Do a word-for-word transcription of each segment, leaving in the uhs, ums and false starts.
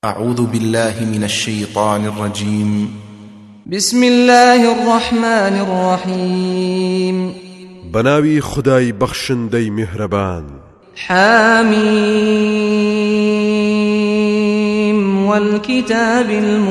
أعوذ بالله من الشيطان الرجيم. بسم الله الرحمن الرحيم. بناوي خداي بخشندي مهربان. حاميم والكتاب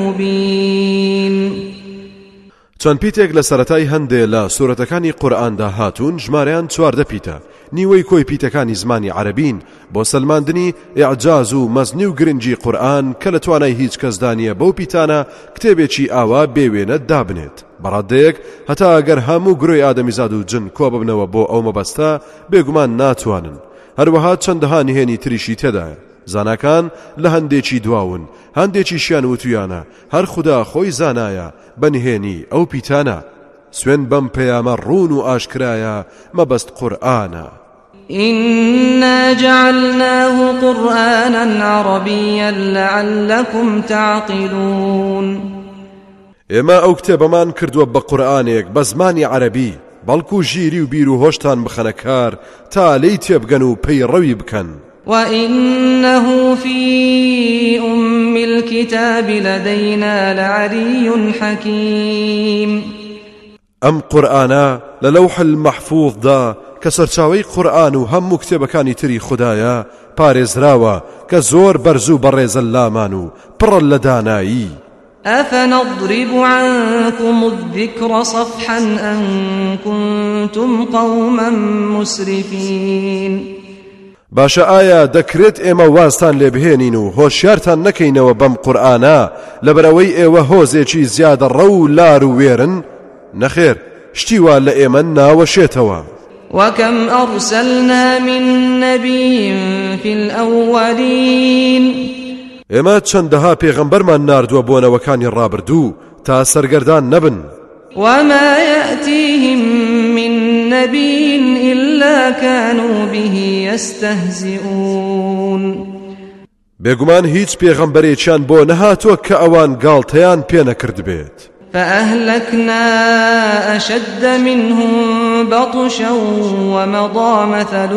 المبين. چەند پیتێک لە سەرەتای هەندێ لە سورەتەکانی قورئاندا هاتوون، ژمارەیان چواردە پیتە. نیوەی کۆی پیتەکانی زمانی عەرەبین بۆ سەلماندنی ئیعجاز و مەزنی و گرنگی قورئان کە لە توانای هیچ کەسدا نییە بەو پیتانە کتێبێکی ئاوا بێوێنە دابنێت. بەڕادەیەک هەتا ئەگەر هەموو گرۆی ئادەمیزاد و جن کۆ ببنەوە بۆ ئەو مەبەستە بێگومان ناتوانن. هەروەها چەندەها نهێنی تریشی تێدایە. زاناکان لە هەندێکی دواون، هەندێکیشیان وتویانە هەر خوددا خۆی زانایە بەنهێنی ئەو پیتانە. سوێن بەم پەیامە ڕوون و ئاشکرایە مەبەست قورئانە. إنا جعلناه قرآنا عربيا لعلكم تعقلون. ئێمە ئەو کتێبەمان کردووە بە قورئانێک بە زمانی عەرەبی، بەڵکو ژیری و بیر و هۆشتان بخەنە کار تا لێی تێبگەن و پەیڕەوی بکەن. وإنه في أم الكتاب لدينا لعلي حكيم. أم قرآنا للوح المحفوظ دا كسرچاوي قرآن و هم كتابكاني تري خدايا بارز راوا كزور برزو برز اللامانو پر لداناي. أفنضرب عنكم الذكر صفحا أن كنتم قوما مسرفين. باشە ئایا دەکرێت ئێمە وازتان لێ بهێنین و هۆشیارتان نەکەینەوە بەم قورئانە لەبەرەوەی ئێوە هۆزێکی زیادە ڕەو و لار و وێرن؟ نەخێر، شتی وا لە ئێمە ناوەشێتەوە. وكم أرسلنا من نبي في الأولين. ئێمە چەندەها پێغەمبەرمان ناردووە بۆ نەوەکانی ڕابردوو تا سەرگەردان نەبن. وما يأتيهم من نبي إلا كانوا به يستهزئون. بێگومان هیچ پێغەمبەرێکیان بۆ نەهاتووە کە ئەوان گاڵتەیان پێ نەکرد بێت. فأهلكنا أشد منهم بطشا ومضى مثل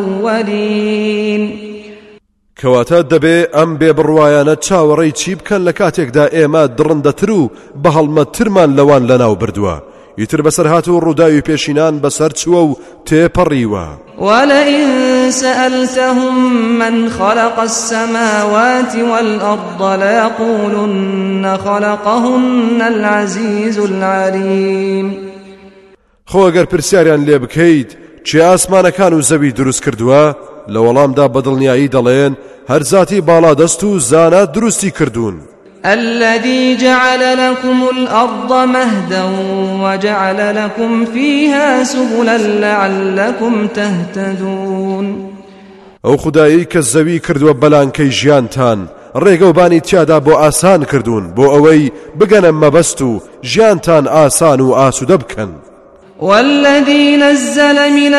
الأولين. کەواتە دەبێ ئەم بێبڕوایانە چاوەڕێی چی بکەن لە کاتێکدا ئێمە دڕندەتر و بە هەڵمەترمان لەوان لەناو بردووە. ئیتر بەسەر هاتوو ڕووداوی پێشینان بەسەر چووە و تێپەڕیوە. ولئن سألتهم من خلق السماوات والأرض ليقولن خلقهن العزيز العليم. خۆ ئەگەر پرسیاریان لێ بکەیت چی ئاسمانەکان و زەوی دروست کردووە، لە وەڵامدا بەدڵنیایی دەڵێن هەر زاتی باڵا دەست و زانا دروستی کردوون. الذي جعل لكم الأرض مهدا وجعل لكم فيها سبلا لعلكم تهتدون. ئەو خودایی کە زەوی کردووە بەلانکەی ژیانتان، ڕێگە و بانی تیادا بۆ ئاسان کردوون بۆ ئەوەی بگەنە مەبەست و ژیانتان ئاسان و ئاسوودە بکەن. والذي نزل من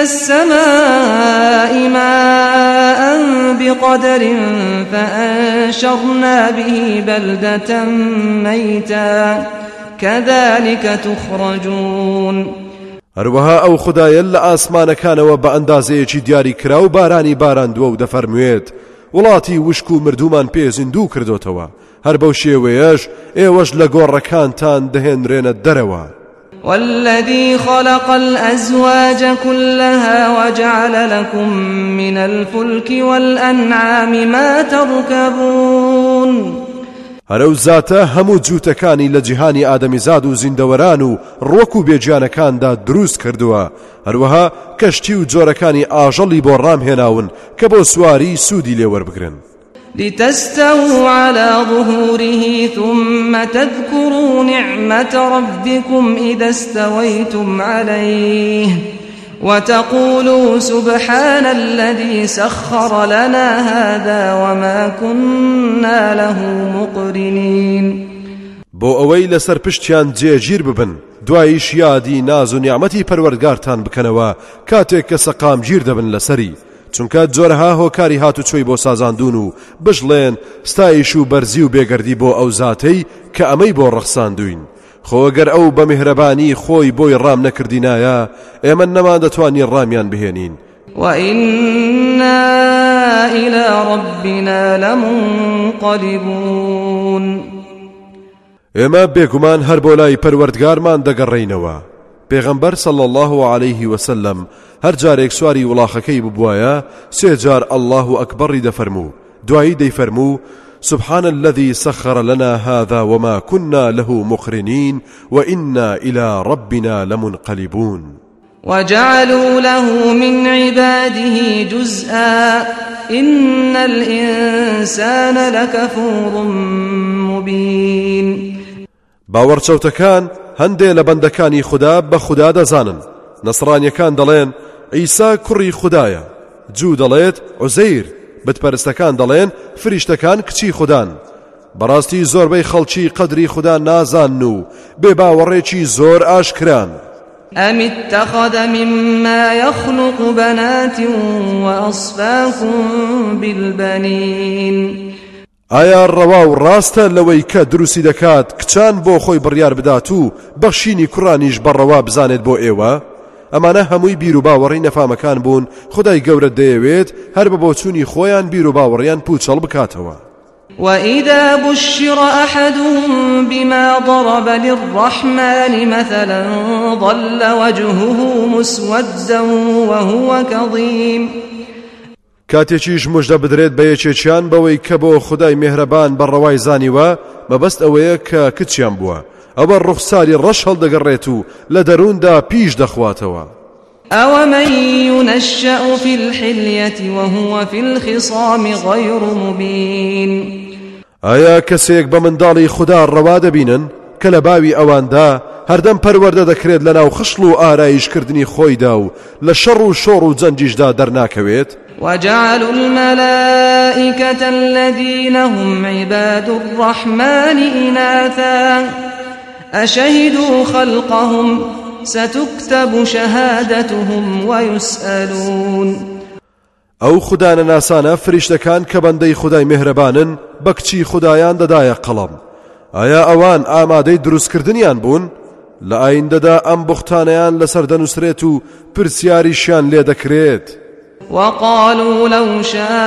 السماء ماء بقدر فأنشرنا به بلدة ميتا كذلك تخرجون. هەروەها ئەو خودایە لە ئاسمانەکانەوە بە ئەندازەیەکی دیاری کرا و بارانی باراندووە و دەفەرموێت وڵاتی وشک و مردومان پێ زیندوو کردوتەوە، هەر بەو شێوەیەش ئێوەش لە گۆڕەکانتان دەهێنرێنە دەرەوە. والذي خلق الأزواج كلها وجعل لكم من الفلك والأنعام ما تركبون. هەرەو زاتە هەموو جووتەکانی لە جیهانی ئادەمیزاد و زیندەوەران و ڕۆک و بێجیانەکاندا دروست کردووە، هەروەها کەشتی و جۆرەکانی ئاژەڵی بۆ ڕامهێناون کە بۆ سواری سوودی لێوەربگرن. لتستووا على ظهوره ثم تذكروا نعمة ربكم إذا استويتم عليه وتقولوا سبحان الذي سخر لنا هذا وما كنا له مقرنين. بۆ ئەوەی لەسەر پشتیان جێگیر ببن، دواییش یادی ناز و نیعمەتی پەروەردگارتان بکەنەوە کاتێک کە سەقامگیر دەبن لەسەری، چونکە جۆرەها هۆکاری هاتوچۆی بۆ سازاندون و بژڵێن ستایش و بەرزی و بێگەردی بۆ ئەو زاتەی کە ئەمەی بۆ ڕەخساندوین. خۆ ئەگەر ئەو بە میهرەبانی خۆی بۆی ڕام نەکردینایە ئێمە نەمان دەتوانی ڕامیان بهێنین. وإنا إلى ربنا لمنقلبون. ئێمە بێگومان هەر بۆ لای پەروەردگارمان دەگەڕێینەوە. پێغەمبەر صلی الله عليه وسلم هەر جارێک سواری وڵاخەکەی ببوایە سێ جار الله ئەکبەری دەفەرموو، دوایی دەیفەرموو سبحان الذي سخر لنا هذا وما كنا له مقرنين وإنا إلى ربنا لمنقلبون. وجعلوا له من عباده جزءا إن الإنسان لكفور مبين. باوەڕچەوتەکان هەندێ لە بەندەکانی خوددا بە خوددا دەزانن. نەسڕانیەکان دەڵێن عیسا کوڕی خوددایە، جوو دەڵێت عوزەیر، بتپەرستەکان دەڵێن فریشتەکان کچی خوددان. بەڕاستی زۆربەی خەڵکی قەدری خوددا نازان و بێ باوەڕێکی زۆر ئاشکران. أم اتخذ مما يخلق بنات وأصفاكم بالبنين. ئایا ڕەوا و ڕاستە لەوەی کە دروستی دەکات کچان بۆ خۆی بڕیار بدات و بەخشینی کوڕانیش بەڕەوا بزانێت بۆ ئێوە؟ ئەمانە هەمووی بیر و باوەڕی نەفامەکان بوون. خدای گەورە دەیەوێت هەر بە بۆچوونی خۆیان بیر و باوەڕیان پوچەڵ بکاتەوە. وإذا بشر أحدهم بما ضرب للرحمن مثلا ظل وجهه مسودا وهو كظيم. کاتێکیش مژدە بدرێت بە یەکێکیان بەوەی کە بۆ خدای میهرەبان بەڕەوای زانیوە مەبەست ئەوەیە کە کچیان بووە، ئەوە ڕوخساری ڕەش هەڵدەگەڕێت و لە دەرووندا پیش دەخواتەوە. أومن ينشأ في الحلية وهو في الخصام غير مبين. ئایا کەسێک بە منداڵی خوددا ڕەوا دەبینن کە لە باوی ئەواندا هەردەم پەروەردە دەکرێت لەناو خشڵ و ئارایشکردنی خۆیدا و لە شەڕ و شۆڕ و جەنجیشدا دەرناکەوێت؟ وجعلوا الملائكة الذين هم عباد الرحمن إناثا أشهدوا خلقهم ستكتب شهادتهم ويسألون. ئەو خوددانە ناسانە فریشتەکان کە بەندەی خودای میهرەبانن بە کچی خودایان دەدایە قەڵەم. ئایا ئەوان ئامادەی دروستکردنیان بوون؟ لە ئایندەدا ئەم بوختانەیان لەسەر دەنووسرێت و پرسیاریشیان لێ دەکرێت. وقالوا لو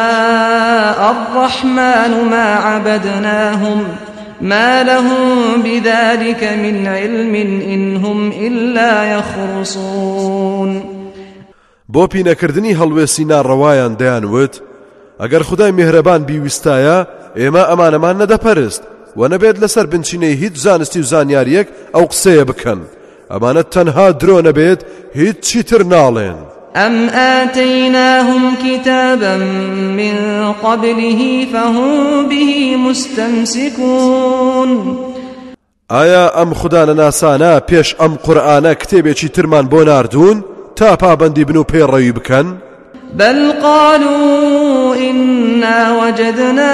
شاء الرحمن ما عبدناهم ما لهم بذلك من علم إن هم إلا يخرصون. بۆ پینەکردنی هەڵوێستی ناڕەوایان دەیانوت ئەگەر خدای میهرەبان بیویستایە ئێمە ئەمانەمان نەدەپەرست و نەبێت لەسەر بنچینەی هیچ زانستی و زانیاریەک ئەو قسەیە بکەن. ئەمانە تەنها درۆ نەبێت هیچ چیتر ناڵێن. أم آتيناهم كتابا من قبله فهم به مستمسكون. ئایا ئەم خوددانە ناسانە پێش ئەم قورئانە کتێبێکی ترمان بۆ ناردوون تا پابەندی بن و پێڕەوی بکەن؟ بل قالوا إنا وجدنا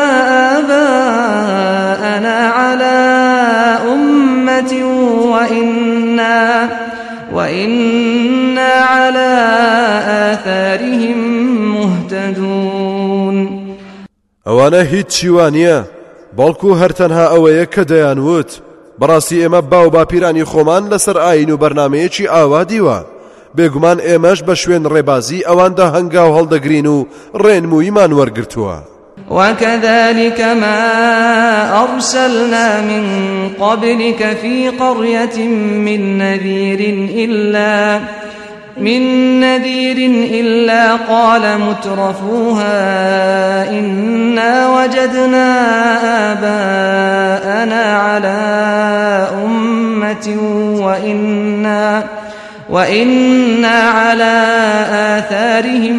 آباءنا على أمة وإنا وإنا على آثارهم مهتدون. ئەوانە هیچ چیوانیە بەڵکو هەرتەنها ئەوەیە کە دەیانوت بەڕاستی ئێمە باو باپیرانی خۆمان لەسەر ئاین و بەرنامەیەکی ئاوا دیوە، بێگومان ئێمەش بە شوێن ڕێبازی ئەواندا هەنگاو هەڵدەگرین و ڕێنموویمان وەرگرتووە. وكذلك ما أرسلنا من قبلك في قرية من نذير إلا من نذير إلا قال مترفوها إنا وجدنا آباءنا على أمة وإنا وإنا على آثارهم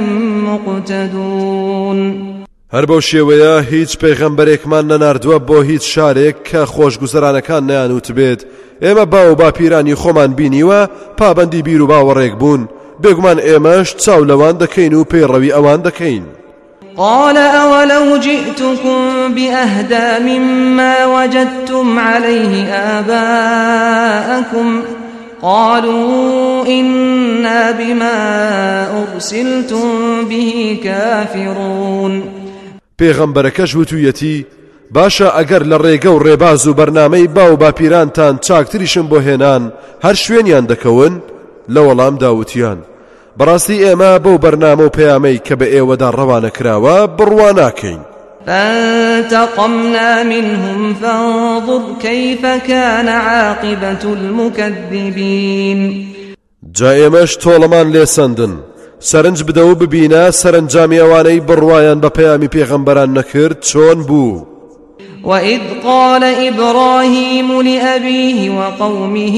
مقتدون. هەر بەو شێوەیە هیچ پێغەمبەرێکمان نەناردووە بۆ هیچ شارێک کە خۆشگوزەرانەکان نەیانوت بێت ئێمە باو باپیرانی خۆمان بینیوە پابەندی بیر و باوەڕێک بوون، بێگومان ئێمەش چاو لەوان دەکەین و پەیڕەوی ئەوان دەکەین. قال أولو جئتكم بأهدى مما وجدتم عليه آباءكم قالوا إنا بما أرسلتم به كافرون. پێغەمبەرەکەش وتوویەتی باشە ئەگەر لە ڕێگە و ڕێباز و بەرنامەی باو باپیرانتان چاکتریشم بۆ هێنان هەر شوێنیان دەکەون؟ لە وەڵام داوتیان بەڕاستی ئێمە بەو بەرنامە و پەیامەی کە بە ئێوەدا ڕەوانە کراوە بڕوا ناکەین. فانتقمنا منهم فانظر كيف كان عاقبة المكذبين. جا ئێمەش تۆڵەمان لێسەندن، سەرنج بدە و ببینە سەرنجامی ئەوانەی بڕوایان بە پەیامی پێغەمبەران نەکرد چۆن بوو. وإذ قال إبراهيم لأبيه وقومه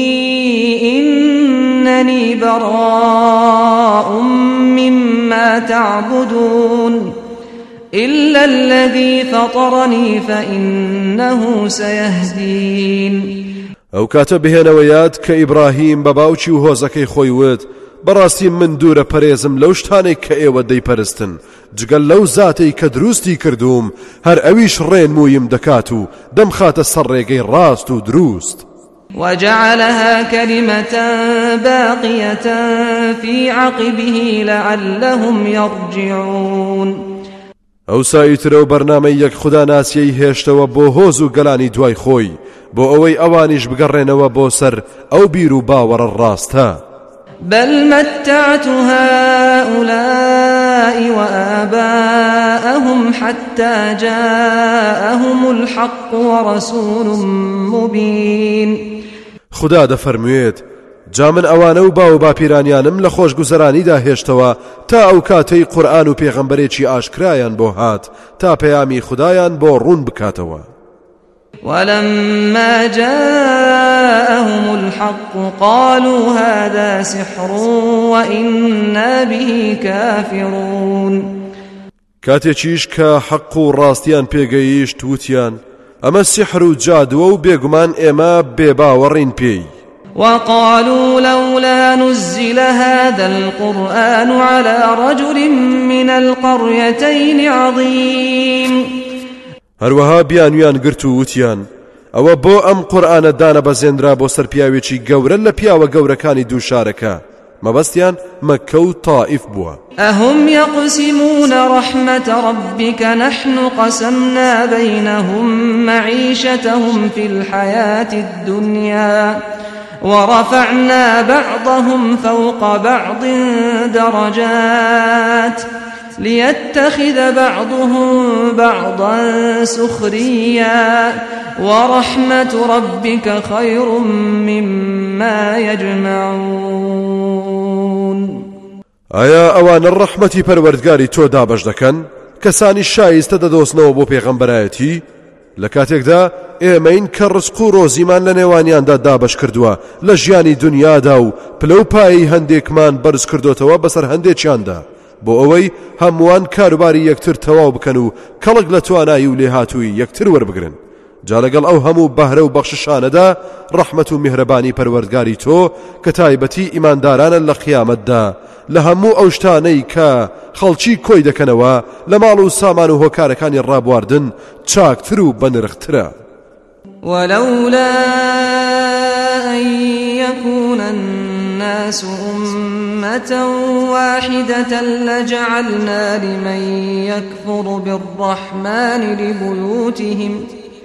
إنني براء مما تعبدون إلا الذي فطرني فإنه سيهدين. ئەو کاتە بهێنەوەیات کە ئیبراهیم بە باوکی و هۆزەکەی خۆی وت بەڕاستی من دوورە پەرێزم لەو شتانێک کە ئێوە دەیپەرستن جگەل لەو زاتەی کە دروستی کردوم هەر ئەویش ڕێنموویم دەکات و دەمخاتە سەر ڕێگەی ڕاست و دروست. وجعلها كلمة باقية في عقبه لعلهم يرجعون. ئەو سایترە و بەرنامەی یەک خوددا ناسیەی هێشتەوە بۆ هۆز و گەلانی دوای خۆی بۆ ئەوەی ئەوانیش بگەڕێنەوە بۆ سەر ئەو بیر و باوەڕە ڕاستە. بل متعت هؤلاء وآباءهم حتى جاءهم الحق ورسول مبين. خدا دەفەرموێت جا من ئەوانە و با و باپیرانیانم لە خۆشگوزەرانیدا هێشتەوە تا ئەو کاتەی قورئان و پێغەمبەرێکی ئاشکرایان بۆ هات تا پەیامی خدایان بۆ ڕوون بکاتەوە. ولما جاءهم الحق قالوا هذا سحر وإنا به كافرون. کاتێکیش کە حەق و ڕاستیان پێگەیشت وتیان ئەمە سیحر و جادووە و بێگومان ئێمە بێباوەڕین پێی. وقالوا لولا نزل هذا القرآن على رجل من القريتين عظيم. هەروەها بیانویان گرت و وتیان ئەوە بۆ ئەم قورئانە دانە بەزێنرا بۆ سەر پیاوێکی گەورە لە پیاوە گەورەکانی دوو شارەکە مەبەستیان مەککە و تائیف بووە. أهم يقسمون رحمة ربك نحن قسمنا بينهم معيشتهم في الحياة الدنيا ورفعنا بعضهم فوق بعض درجات ليتخذ بعضهم بعضا سخريا ورحمة ربك خير مما يجمعون. ئایا ئەوانە ڕەحمەتی پەروەردگاری تۆ دابەش دەکەن کەسانی شایستە دەدۆزنەوە بۆ پێغەمبەرایەتی لە کاتێکدا ئێمەین کە ڕزق و ڕۆزیمان لە نێوانیاندا دابەش کردووە لە ژیانی دنیادا و پلە و پایی هەندێکمان بەرز کردوتەوە بەسەر هەندێکیاندا بۆ ئەوەی هەمووان کاروباری یەکتر تەواو بکەن و کەڵک لە توانایی و لێهاتووی یەکتر وەربگرن. جا لەگەڵ ئەو هەموو بەهرە و بەخششانەدا ڕەحمەت و میهرەبانی پەروەردگاری تۆ کە تایبەتی ئیماندارانە لە قیامەتدا لە هەموو ئەو شتانەی کە خەڵکی کۆی دەکەنەوە لە ماڵ و سامان و هۆکارەکانی ڕابواردن چاکتر و بەنرخترە. ولولا أن يكون الناس أمة واحدة لجعلنا لمن يكفر بالرحمن لبيوتهم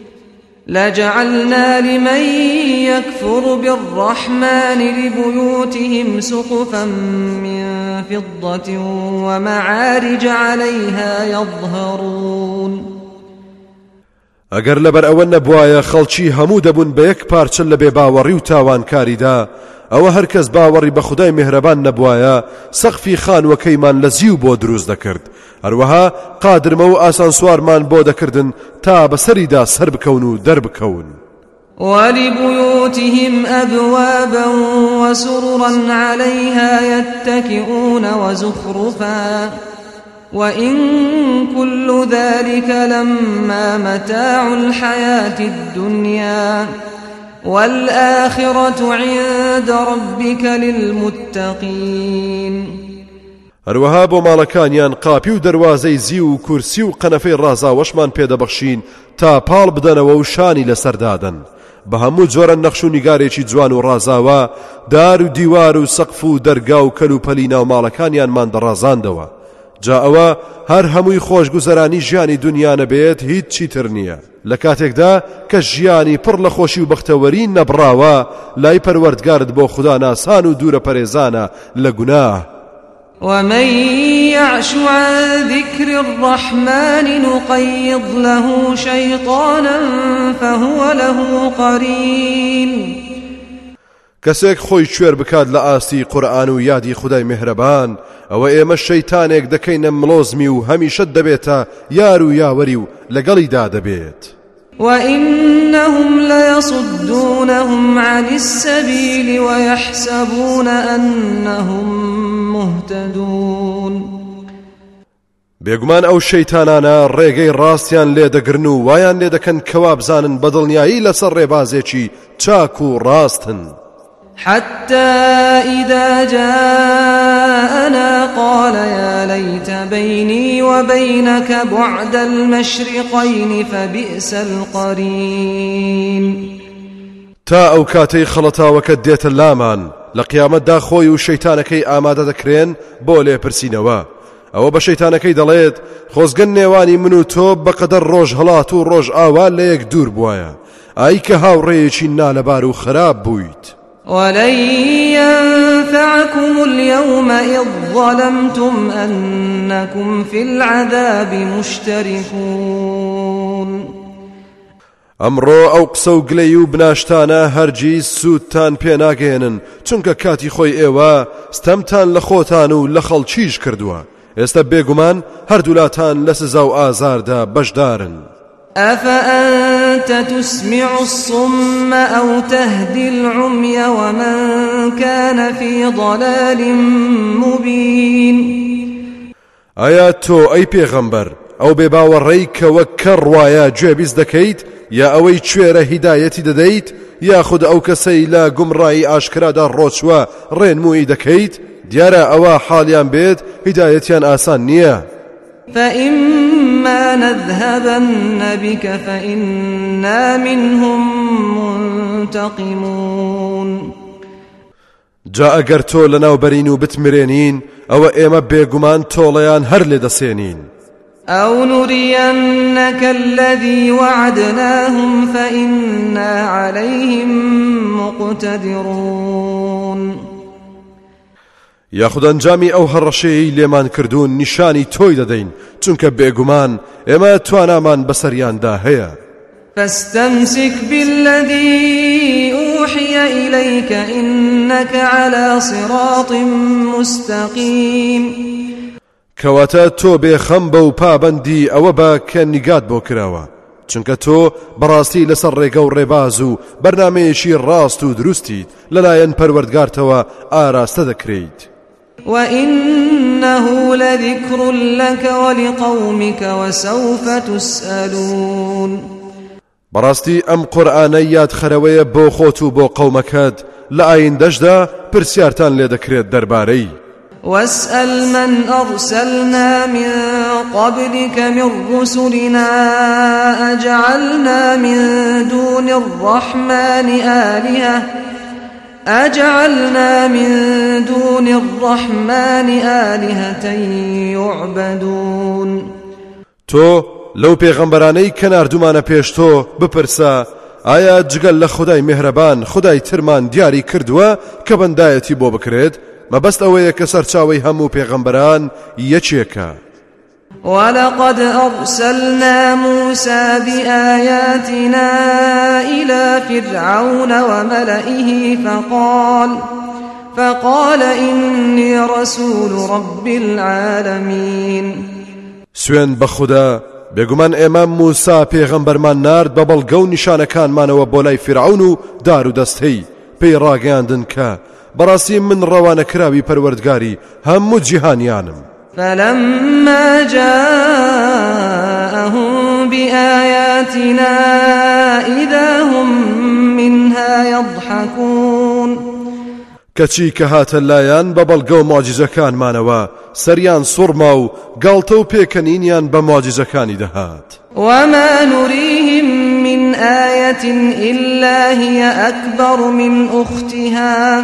لجعلنا لمن يكفر بالرحمن لبيوتهم سقفا من فضة ومعارج عليها يظهرون. ئەگەر لەبەر ئەوە نەبوایە خەڵکی هەموو دەبوون بە یەک پارچە لە بێباوەڕی و تاوانکاریدا ئەوە هەرکەس باوەڕی بە خودای میهرەبان نەبوایە سەقفی خانوەکەیمان لە زیو بۆ دروست دەکرد هەروەها قادرمە و ئاسانسوارمان بۆ دەکردن تا بەسەریدا سەر بکەون و دەربکەون. ولبيوتهم أبوابا وسررا عليها يتكئون وزخرفا وإن كل ذلك لما متاع الحياة الدنيا والآخرة عند ربك للمتقين. هەروەها بۆ ماڵەکانیان قاپی و دەروازەی زی و کورسی و قەنەفەی ڕازاوەشمان پێدەبەخشین تا پاڵ بدەنەوە و شانی لەسەردادەن بە هەموو جۆرە نەخش و نیگارێکی جوان و ڕازاوە دار و دیوار و سەقف و دەرگا و کەل و پەلی ناو ماڵەکانیانمان دەڕازاندەوە. جا ئەوە هەر هەمووی خۆشگوزەرانی ژیانی دنیا نەبێت هیچ چیتر نییە لە کاتێکدا کە ژیانی پڕ لە خۆشی و بەختەوەری نەبڕاوە لای پەروەردگارت بۆ خوددا ناسان و دوورە پەرێزانە لە گوناه ومن يعش عن ذكر الرحمن نقيض له شيطانا فهو له قرين کەسێک خۆی کوێر بکات لە ئاستی قورئان و یادی خودای میهرەبان ئەوە ئێمە شەیتانێک دەکەینە مڵۆزمی و هەمیشە دەبێتە یار و یاوەری و لەگەڵیدا دەبێت وإنهم ليصدونهم عن السبيل ويحسبون أنهم مهتدون بێگومان ئەو شەیتانانە ڕێگەی ڕاستیان لێ دەگرن و وایان لێ دەکەن کەوا بزانن بەدڵنیایی لەسەر ڕێبازێکی چاک و ڕاستن حتى إذا جاءنا قال يا ليت بيني وبينك بعد المشرقين فبئس القرين تا ئەو کاتەی خەڵەتاوەکە دێتە لامان لە قیامەتدا خۆی و شەیتانەکەی ئامادە دەکرێن بۆ لێپرسینەوە ئەوە بە شەیتانەکەی دەڵێت خۆزگەن نێوانی من و تۆ بەقەدەر ڕۆژ هەڵات و ڕۆژ ئاوا لە یەک دوور بووایە ئای کە هاوڕێیەکی نالەبار و خراپ بوویت ولن ينفعكم اليوم إذ ظلمتم أنكم في العذاب مشتركون ئەمڕۆ ئەو قسە و گلەی و بناشتانە هەرگیز سوودتان پێناگەێنن چونکە کاتی خۆی ئێوە ستەمتان لە خۆتان و لە خەڵکیش کردووە ئێستا بێگومان هەردوولاتان لە سزا و ئازاردا بەشدارن أفأنت تسمع الصم أو تهدي العمي ومن كان في ضلال مبين ئایا تۆ ئەی پێغەمبەر ئەو بێباوەڕەی کە وەک کەڕ وایە گوێبیست دەکەیت یا ئەوەی کوێرە هیدایەتی دەدەیت یاخود ئەو کەسەی لە گومڕایی ئاشکرادا ڕۆچوە ڕێنمووی دەکەیت دیارە ئەوە حاڵیان بێت هیدایەتیان ئاسان نییە فإما نذهبن بك فإنا منهم منتقمون جا ئەگەر تۆ لەناوبەرین و بتمرێنین ئەوە ئێمە بێگومان تۆڵەیان هەر لێ دەسێنین أو نرينك الذي وعدناهم فإنا عليهم مقتدرون یاخود ئەنجامی ئەو هەڕەشەیەی لێمان کردوون نیشانی تۆی دەدەین چونکە بێگومان ئێمە توانامان بەسەریاندا هەیە فاستمسك بالذي أوحي إليك إنك على صراط مستقيم کەواتە تۆ بێخەم بە و پابەندی ئەوە بە کە نیگات بۆ کراوە چونکە تۆ بەڕاستی لەسەر ڕێگە و ڕێباز و بەرنامەیەکی ڕاست و دروستیت لەلایەن پەروەردگارتەوە ئاراستە دەکرێیت وإنه لذكر لك ولقومك وسوف تسألون بەڕاستی ئەم قورئانە یادخەرەوەیە بۆ خۆت و بۆ قەومەکەت لە ئایندەشدا پرسیارتان لێ دەکرێت دەربارەی واسأل من أرسلنا من قبلك من رسلنا أجعلنا من دون الرحمن آلهة أجعلنا من دون الرحمن آلهة يعبدون تۆ لەو پێغەمبەرانەی کە ناردومانە پێش تۆ بپرسە ئایا جگەل لە خودای میهرەبان خودای ترمان دیاری کردووە کە بەندایەتی بۆ بکرێت مەبەست ئەوەیە کە سەرچاوەی هەموو پێغەمبەران یەکێکە ولقد أرسلنا موسى بآياتنا إلى فرعون وملئه فقال فقال إني رسول رب العالمين سوێن بە خوددا بێگومان ئێمە موسا پێغەمبەرمان نارد بە بەڵگە و نیشانەکانمانەوە بۆ لای فرعون و دار و دەستەی پێی ڕاگەاندن کە بەڕاستی من ڕەوانەکراوی پەروەردگاری هەموو جیهانیانم فلما جاءهم بآياتنا إذا هم منها يضحكون کەچی کە هاتە لایەن بە بەڵگە و مۆجیزەکانمانەوە سەریان سوڕما و گاڵتە و پێکەنینیان بە مۆجیزەکانی دەهات وما نريهم من آية إلا هي أكبر من أختها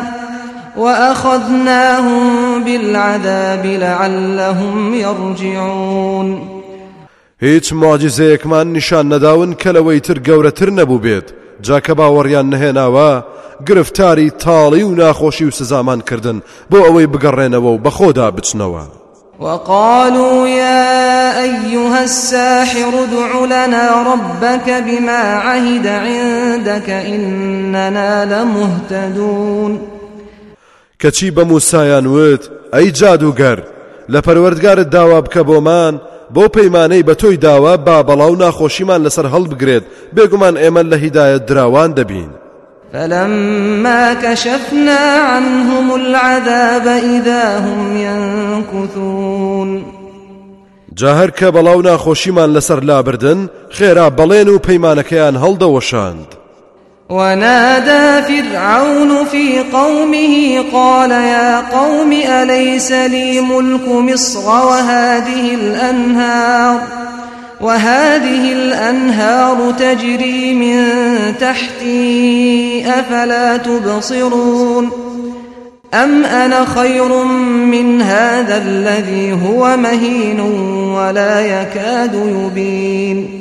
وأخذناهم بالعذاب لعلهم يرجعون هیچ مۆجیزەیەکمان نیشان نەداون کە لەوەی تر گەورەتر نەبوو بێت جاکە باوەڕیان نەهێناوە گرفتاری تاڵی و ناخۆشی و سزامان کردن بۆ ئەوەی بگەڕێنەوە و بەخۆدا بچنەوە. وقالوا يا أيها الساحر ادع لنا ربك بما عهد عندك إننا لمهتدون. کەچی بە موسایان وت ئەی جادوگەر لە پەروەردگارت داوا بکە بۆمان بۆ پەیمانەی بە تۆی داوا با بەڵاو ناخۆشیمان لەسەر هەڵبگرێت بێگومان ئێمە لە هیدایەت دراوان دەبین. فلما كشفنا عنهم العذاب إذا هم ينكثون. جاهر کە بەڵاو ناخۆشیمان لەسەر لابردن خێرا بەڵێن و پەیمانەکەیان هەڵدەوەشاند. ونادى فرعون في قومه قال يا قوم أليس لي ملك مصر وهذه الأنهار وهذه الأنهار تجري من تحتي أفلا تبصرون أم أنا خير من هذا الذي هو مهين ولا يكاد يبين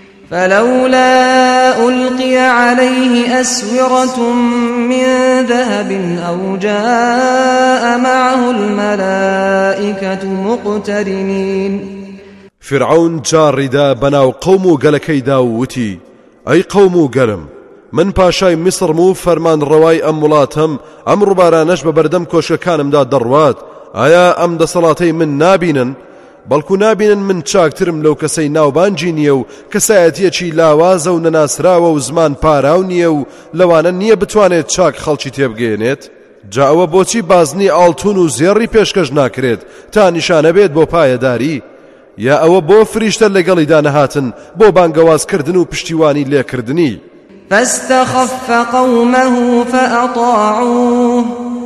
فلولا ألقي عليه أسورة من ذهب أو جاء معه الملائكة مقترنين. فرعون جاڕیدا بەناو قەوم و گەلەکەیدا و وتی ئەی قەوم و گەلم من پاشای میسرم و فەرمان ڕەوای ئەم وڵاتم ئەم ڕووبارانەش بە بەردەم کۆشکەکانمدا دەڕوات ئایا ئەم دەسەڵاتەی من نابینن بەڵکو نابینن من چاکترم لەو کەسەی ناوبانجی نییە و کەسایەتیەکی لاوازە و نەناسراوە و زمان پاراو نییە و لەوانە نییە بتوانێت چاک خەڵکی تێبگەێنێت جا ئەوە بۆچی بازنی ئاڵتون و زێڕی پێشکەش ناکرێت تا نیشانە بێت بۆ پایەداری یا ئەوە بۆ فریشتە لەگەڵیدا نەهاتن بۆ بانگەوازکردن و پشتیوانی لێکردنی. فاستخف قومه فأطاعوه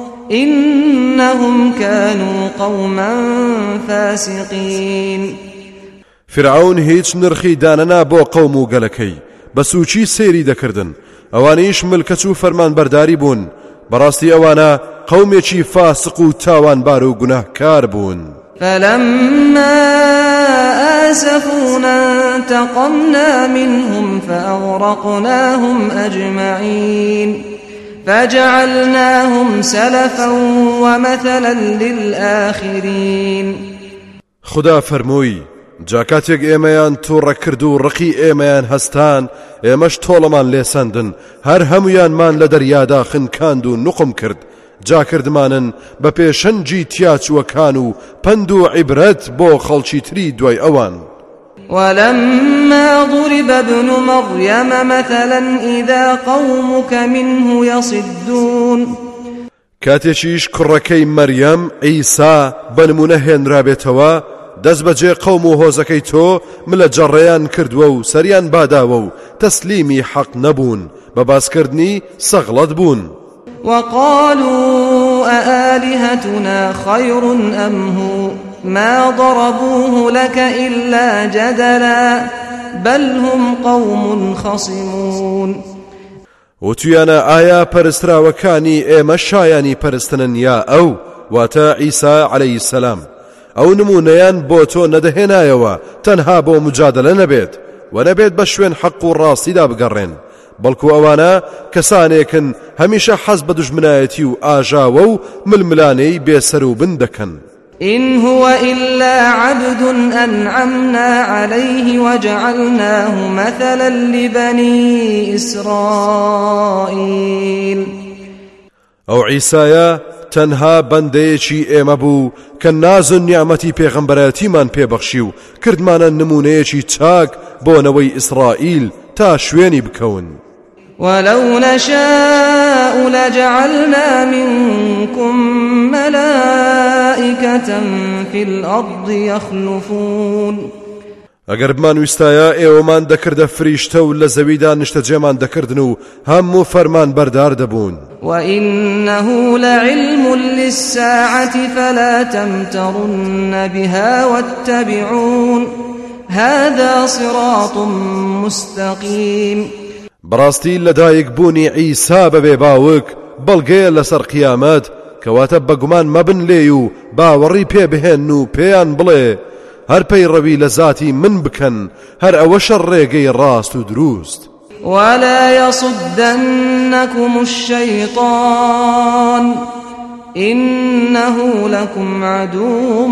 إنهم كانوا قوما فاسقين. فرعون هیچ نرخی دانەنا بۆ قەوم و گەلەکەی بە سوچی سێری دەکردن ئەوانەیش ملکەچ و فەرمان بەرداری بوون بەڕاستی ئەوانە قەومێکی فاسق و تاوانبار و گوناهکار بوون. فلما آسفونا انتقمنا منهم فأغرقناهم أجمعين فجعلناهم سلفا ومثلا للآخرين. خدا فەرمووی جاکاتێک ئێمەیان تووڕە کرد و ڕقی ئێمەیان هەستان ئێمەش تۆڵەمان لێسەندن هەر هەمویانمان لە دەریادا خنکاند و نوقم کرد جاکردمانن بە پێشەنجی تیاچوەکان و پند و عیبرەت بۆ خەڵکی تری دوای ئەوان. ولما ضرب ابن مريم مثلا إذا قومك منه يصدون. کاتێکیش کوڕەکەی مەریەم عیسا بەنمونە هێنرابێتەوە دەست بەجێ قەوم و هۆزەکەی تۆ ملە جەڕێیان کردووە و سەریان باداوە و تەسلیمی حەق نەبوون بە باسکردنی سەغڵەت بوون. وقالوا أآلهتنا خير أم هو ما ضربوه لك إلا جدلا بل هم قوم خصمون. وتیانە ئایا پەرستراوەکانی ئێمە شایانی پەرستنن یا ئەو واتە عیسا عەلەیهی سەلام ئەو نمونەیان بۆ تۆ نەدەهێنایەوە تەنها بۆ مجادلە نەبێت و نەبێت بە شوێن حەق و ڕاستیدا بگەڕێن بەڵکو ئەوانە کەسانێکن هەمیشە حەز بە دوژمنایەتی و ئاژاوە و ململانەی بێسەر و بن دەکەن. إن هو إلا عبد أنعمنا عليه وجعلناه مثلا لبني إسرائيل. أو عيسايا تەنها بەندەیەکی ئێمە بوو کە ناز و نیعمەتی پێغەمبەرەتیمان پێبەخشی و کردمانە نمونەیەکی چاک بۆنەوەی ئیسرائیل تا شوێنی بکەون. ولو نشاء لجعلنا منكم ملائكة في الأرض يخلفون. ئەگەر بمانویستایە ئێوەمان دەکردە فریشتە و لە زەویدا نیشتەجێمان دەکردن و هەموو فەرمان بەردار دەبوون. وإنه لعلم للساعة فلا تمترن بها واتبعون هذا صراط مستقيم. بەڕاستی لەدایک بوونی عیسا بەبێ باوک بەڵگەیە لەسەر قیامەت کەواتە بەگومان مەبن لێ و باوەڕی پێ بهێن و پێیان بڵێ هەر پەیڕەوی لە ذاتی من بکەن هەر ئەوەشە ڕێگەی ڕاست و دروست. ولا يصدنكم الشيطان إنه لكم عدو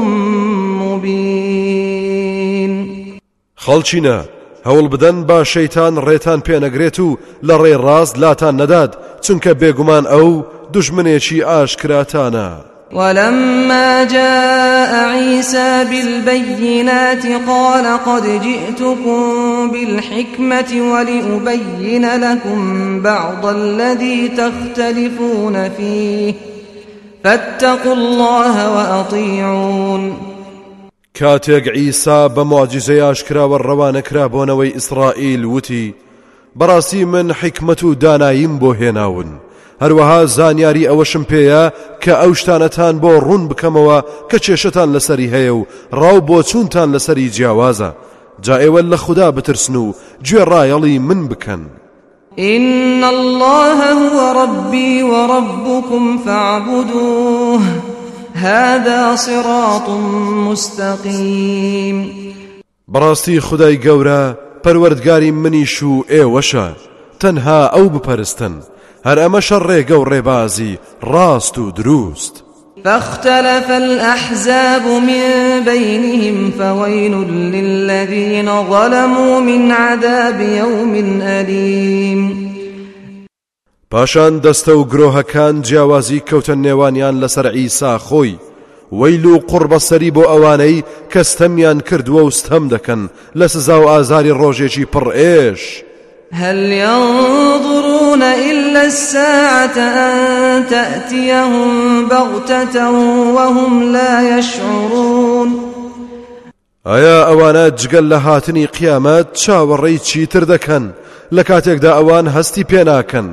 مبين. خەڵچینە هەوڵ بدەن با شەیتان ڕێتان پێنەگرێت و لە ڕێ ڕاست لاتان نەدات چونکە بێگومان ئەو دوژمنێکی ئاشکراتانە. ولما جاء عيسى بالبينات قال قد جئتكم بالحكمة ولأبين لكم بعض الذي تختلفون فيه فاتقوا الله وأطيعون. کاتێک عیسا بە معجزەی ئاشکراوە ڕەوانەکرا بۆنەوەی ئیسرائیل وتی بەڕاستی من حکمت و داناییم بۆ هێناون هەروەها زانیاری ئەوەشم پێیە کە ئەو شتانەتان بۆ ڕوون بکەمەوە کە کێشەتان لەسەری هەیە و ڕاو بۆ چوونتان لەسەری جیاوازە جا ئێوە لە خوددا بترسن و گوێڕایەڵی من بکەن. إن الله هو ربي وربكم فاعبدوه هذا صراط مستقيم. بەڕاستی خودای گەورە پەروەردگاری منیش و ئێوەشە تەنها ئەو بپەرستن هەر ئەمەشە ڕێگە و ڕێبازی ڕاست و دروست. فاختلف الأحزاب من بينهم فويل للذين ظلموا من عذاب يوم أليم. پاشان دەستە و گرۆهەکان جیاوازی کەوتە نێوانیان لەسەر عیسا خۆی وەیل و قوربەسەری بۆ ئەوانەی کە ستەمیان کردووە و ستەم دەکەن لە سزا و ئازاری ڕۆژێکی پڕ ئێش. هل ينظرون إلا الساعة أن تأتيهم بغتة وهم لا يشعرون. ئایا ئەوانە جگەل لە هاتنی قیامەت چاوەڕێی چیتر دەکەن لە کاتێکدا ئەوان هەستی پێناکەن؟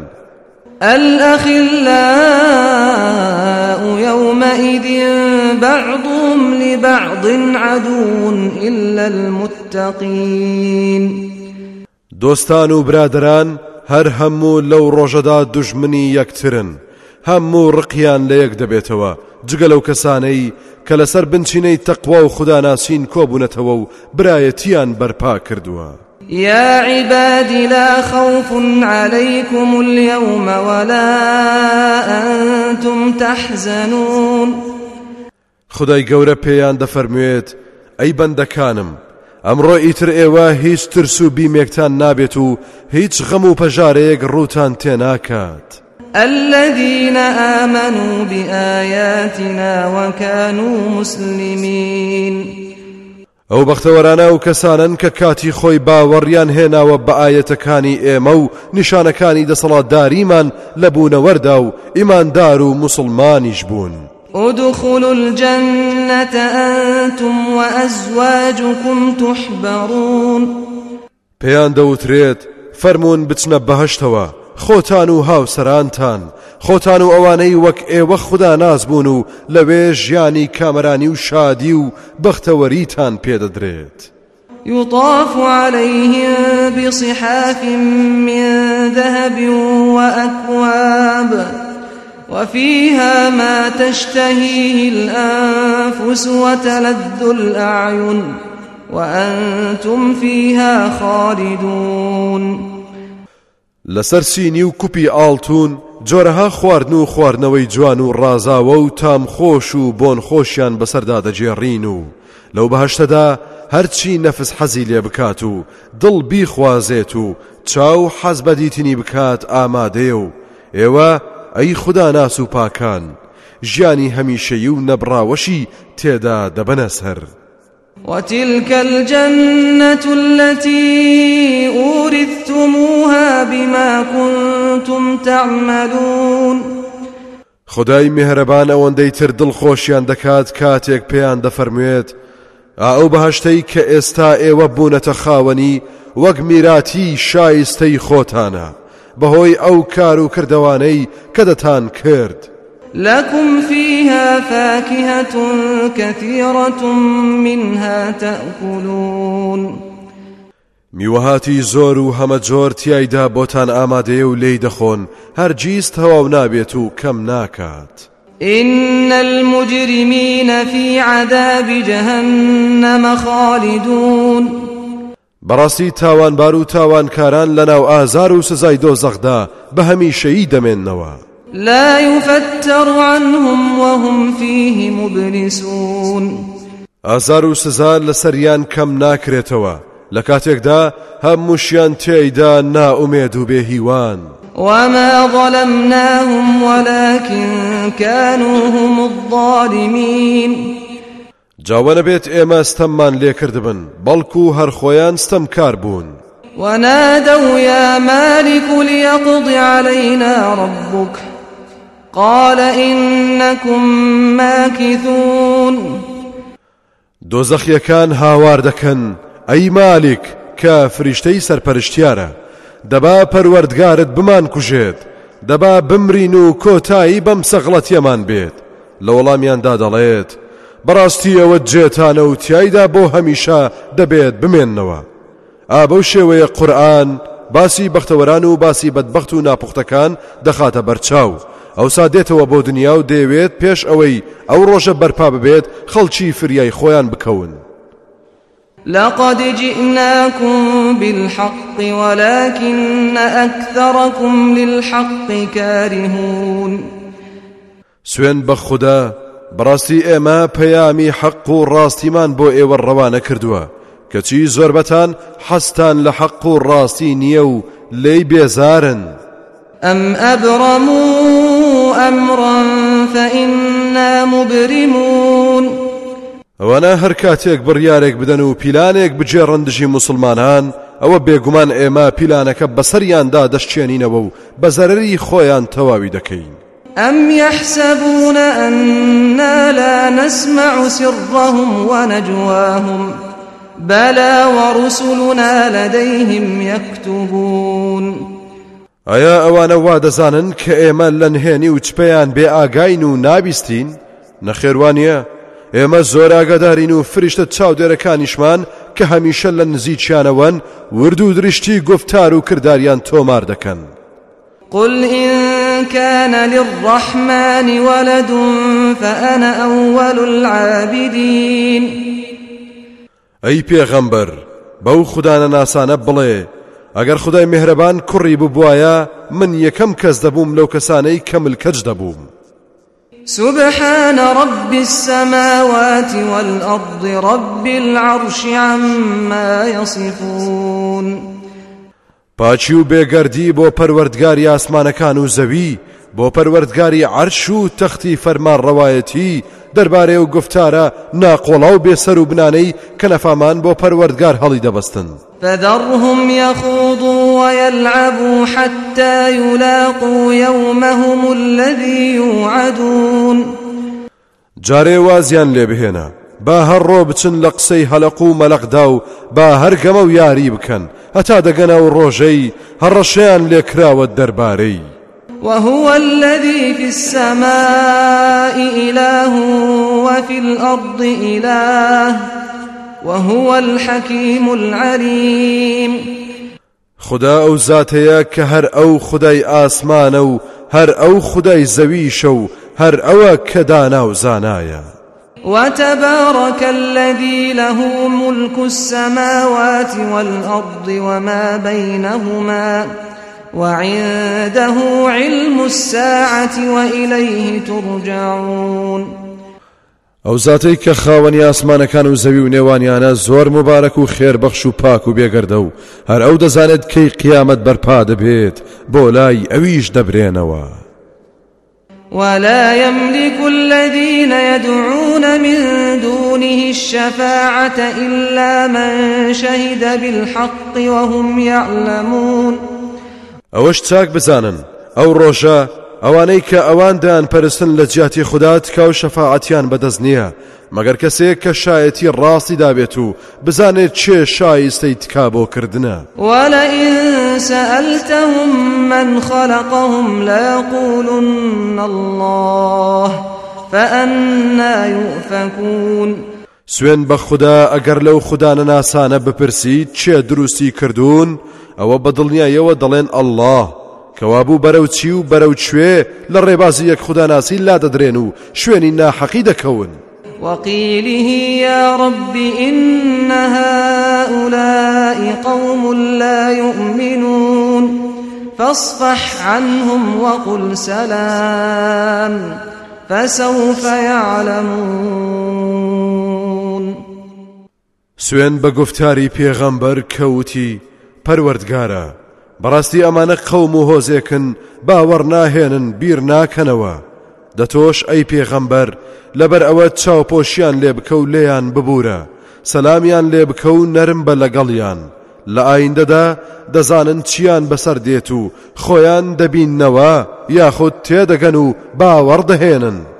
الأخلاء يومئذ بعضهم لبعض عدو إلا المتقين. دۆستان و برادران هەر هەموو لەو ڕۆژەدا دوژمنی یەکترن هەموو ڕقیان لە یەک دەبێتەوە جگە لەو کەسانەی کە لەسەر بنچینەی تەقوا و خوداناسین کۆبوونەتەوە و برایەتیان بەرپا کردووە. يا عبادي لا خوف عليكم اليوم ولا أنتم تحزنون. خدای گەورە پێیان دەفەرموێت ئەی بەندەکانم ئەمڕۆ ئیتر ئێوە هیچ ترس و بیمێکتان نابێت و هیچ غەم و پەژارەیەک ڕووتان تێناکات. الذين آمنوا بآياتنا وكانوا مسلمين. ئەو بەختەوەرانە و کەسانن کە کاتی خۆی باوەڕیان هێناوە بە ئایەتەکانی ئێمە و نیشانەکانی دەسەڵاتداریمان لە بوونەوەردا و ئیماندار و موسڵمانیش بوون. ادخلوا الجنة أنتم وأزواجكم تحبرون. پێیان دەوترێت فەرموون بچنە بەهەشتەوە خۆتان و هاوسەرانتان خۆتان و ئەوانەی وەک ئێوە خوددا ناز بوون و لەوێ ژیانی کامەرانی و شادی و بەختەوەریتان پێدەدرێت. يطاف عليهم بصحاف من ذهب وأكواب وفيها ما تشتهيه الأنفس وتلذ الأعين وأنتم فيها خالدون. لەسەر سینی و کوپی ئاڵتون جۆرەها خواردن و خواردنەوەی جوان و ڕازاوە و تام خۆش و بۆن خۆشیان بەسەردا دەجێڕین و لەو بەهەشتەدا هەرچی نەفس حەزی لێ بکات و دڵ بیخوازێت و چاو حەز بە دیتنی بکات ئامادەیە و ئێوە ئەی خوددا ناس و پاکان ژیانی هەمیشەیی و نەبڕاوەشی تێدا دەبەنە سەر. وتلك الجنة التي أورثتموها بما كنتم تعملون. خدای میهرەبان ئەوەندەی تر دڵخۆشیان دەکات کاتێک پێیان دەفەرموێت ئەو بەهەشتەی کە ئێستا ئێوە بوونەتە خاوەنی وەک میراتی شایستەی خۆتانە بەهۆی ئەو کار و کردەوانەی کە دەتان کرد. لكم فيها فاكهة كثيرة منها تأكلون. میوەهاتی زۆر و هەمە جۆر تیایدا بۆتان ئامادەیە و لێی دەخۆن هەرگیز تەواو نابێت و کەم ناکات. إن المجرمين في عذاب جهنم خالدون. بەڕاستی تاوانبار و تاوانکاران لەناو ئازار و سزای دۆزەخدا بە هەمیشەیی دەمێننەوە. لا يفتر عنهم وهم فيه مبلسون. ئازار و سزا لەسەریان کەم ناکرێتەوە لە کاتێکدا هەمووشیان تێیدا نائومێد و بێهیوان. وما ظلمناهم ولكن كانوا هم الظالمين. جاوانە بێت ئێمە ستەممان لێکردبن بەڵکو هەر خۆیان ستەمکار بوون. ونادوا يا مالك ليقض علينا ربك قال إنكم ماكثون. دۆزەخیەکان هاوار دەکەن ئەی مالک کە فریشتەی سەرپەرشتیارە دەبا پەروەردگارت بمان کوژێت دەبا بمرین و کۆتایی بەم سەغڵەتیەمان بێت. لە وەڵامیاندا دەڵێت بەڕاستی ئەوە جێتانە و تیایدا بۆ هەمیشە دەبێت بمێننەوە. ئابەو شێوەیە قورئان باسی بەختەوەران و باسی بەدبەخت و ناپوختەکان دەخاتە بەرچاو. ئەوسا دێتەوە بۆ دنیا و دەیەوێت پێش ئەوەی ئەو ڕۆژە بەرپا ببێت خەڵکی فریای خۆیان بکەون. لقد جئناكم بالحق ولكن أكثركم للحق كارهون. سوێن بە خوددا بەڕاستی ئێمە پەیامی حەق و ڕاستیمان بۆ ئێوە ڕەوانە کردووە کەچی زۆربەتان حەستان لە حەق و ڕاستی نییە و لێی بێزارن. أم أبرموا أمرا فإنا مبرمون. ئەوانە هەر کاتێک بڕیارێک بدەن و پیلانێک بجێڕن دژی موسڵمانان ئەوە بێگومان ئێمە پیلانەکە بەسەریاندا دەشتێنینەوە و بە زەرەری خۆیان تەواوی دەکەین. أم يحسبون أننا لا نسمع سرهم ونجواهم بلى ورسلنا لديهم يكتبون. ئایا ئەوانە وا دەزانن کە ئێمە لە نهێنی و چپەیان بێ ئاگاین و نابیستین؟ نەخێوانیە ئێمە زۆر ئاگادارین و فریشتە چاودێرەکانیشمان کە هەمیشە لە نزیکیانەوەن ورد و درشتی گفتار و کرداریان تۆمار دەکەن. قل إن كان للرحمن ولد فأنا أول العابدين. ئەی پێغەمبەر بەو خودانە ناسانە بڵێ ئەگەر خدای میهرەبان کوڕی ببوایە من یەکەم کەس دەبووم لەو کەسانەی کە ملکەج دەبووم. سبحان رب السماوات والأرض رب العرش عما يصفون. پاچی و بێگەردی بۆ پەروەردگاری ئاسمانەکان و زەوی بۆ پەروەردگاری عەرش و تەختی فەرمان ڕەوایەتی دەربارەی و گفتارە ناقۆڵا و بێسەر و بنانەی کە نەفامان بۆ پەروەردگار هەڵی دەبەستن. فذرهم يخوضوا ويلعبوا حتى يلاقوا يومهم الذي يوعدون. جارێ وازیان لێ بهێنە با هەر ڕۆ بچن لە قسەی هەلق و مەلەقدا و با هەر گەمە و یاری بکەن هەتا دەگەنە و ڕۆژەی هەڕەشەیان لێ کراوە دەربارەی. وهو الذي في السماء إله وفي الأرض إله وهو الحكيم العليم. خدا ئەو زاتەیە کە هەر ئەو خدای ئاسمانە و هەر ئەو خدای زەویشە و هەر ئەوە کە دانا و زانایە. وتبارك الذي له ملك السماوات والأرض وما بينهما وعنده علم الساعة وإليه ترجعون. ئەو زاتەی کە خاوەنی ئاسمانەکان و زەوی و نێوانیانە زۆر مبارەک و خێربەخش و پاک و بێگەردە و هەر ئەو دەزانێت کەی قیامەت بەرپا دەبێت بۆ لای ئەویش دەبرێنەوە. ولا يملك الذين يدعون من دونه الشفاعة إلا من شهد بالحق وهم يعلمون. ئەوەش چاک بزانن ئەو ڕۆژە ئەوانەی کە ئەواندان پەرستن لە جیاتی خوددا تکاو شەفاعەتیان بەدەست نییە مەگەر کەسێک کە شایەتی ڕاستی دابێت و بزانێت چێ شایستەی تکا بۆ کردنە. ولئن سألتهم من خلقهم ليقولن الله فأنا يؤفكون. سوێن بە خوددا ئەگەر لەو خودانە ناسانە بپرسیت چێ دروستی کردوون ئەوە بەدڵنیایەوە دەڵێن ئەڵڵاه کەوابوو بەرەو چی و بەرەو کوێ لە ڕێبازی یەک خوداناسی لا دەدرێن و شوێنی ناحەقی دەکەون. وقيله يا رب إن هؤلاء قوم لا يؤمنون فاصفح عنهم وقل سلام فسوف يعلمون. سوێن بە گفتاری پێغەمبەر کەوتی پەروەردگارە بەڕاستی ئەمانە قەوم و هۆزێکن باوەڕ ناهێنن بیر ناکەنەوە دەتۆش ئەی پێغەمبەر لەبەر ئەوە چاوپۆشیان لێ بکە و لێیان ببوورە سەلامیان لێ بکە و نەرم بە لەگەڵیان لە ئایندەدا دەزانن چیان بەسەر دێت و خۆیان دەبیننەوە یاخود تێدەگەن و باوەڕ دەهێنن.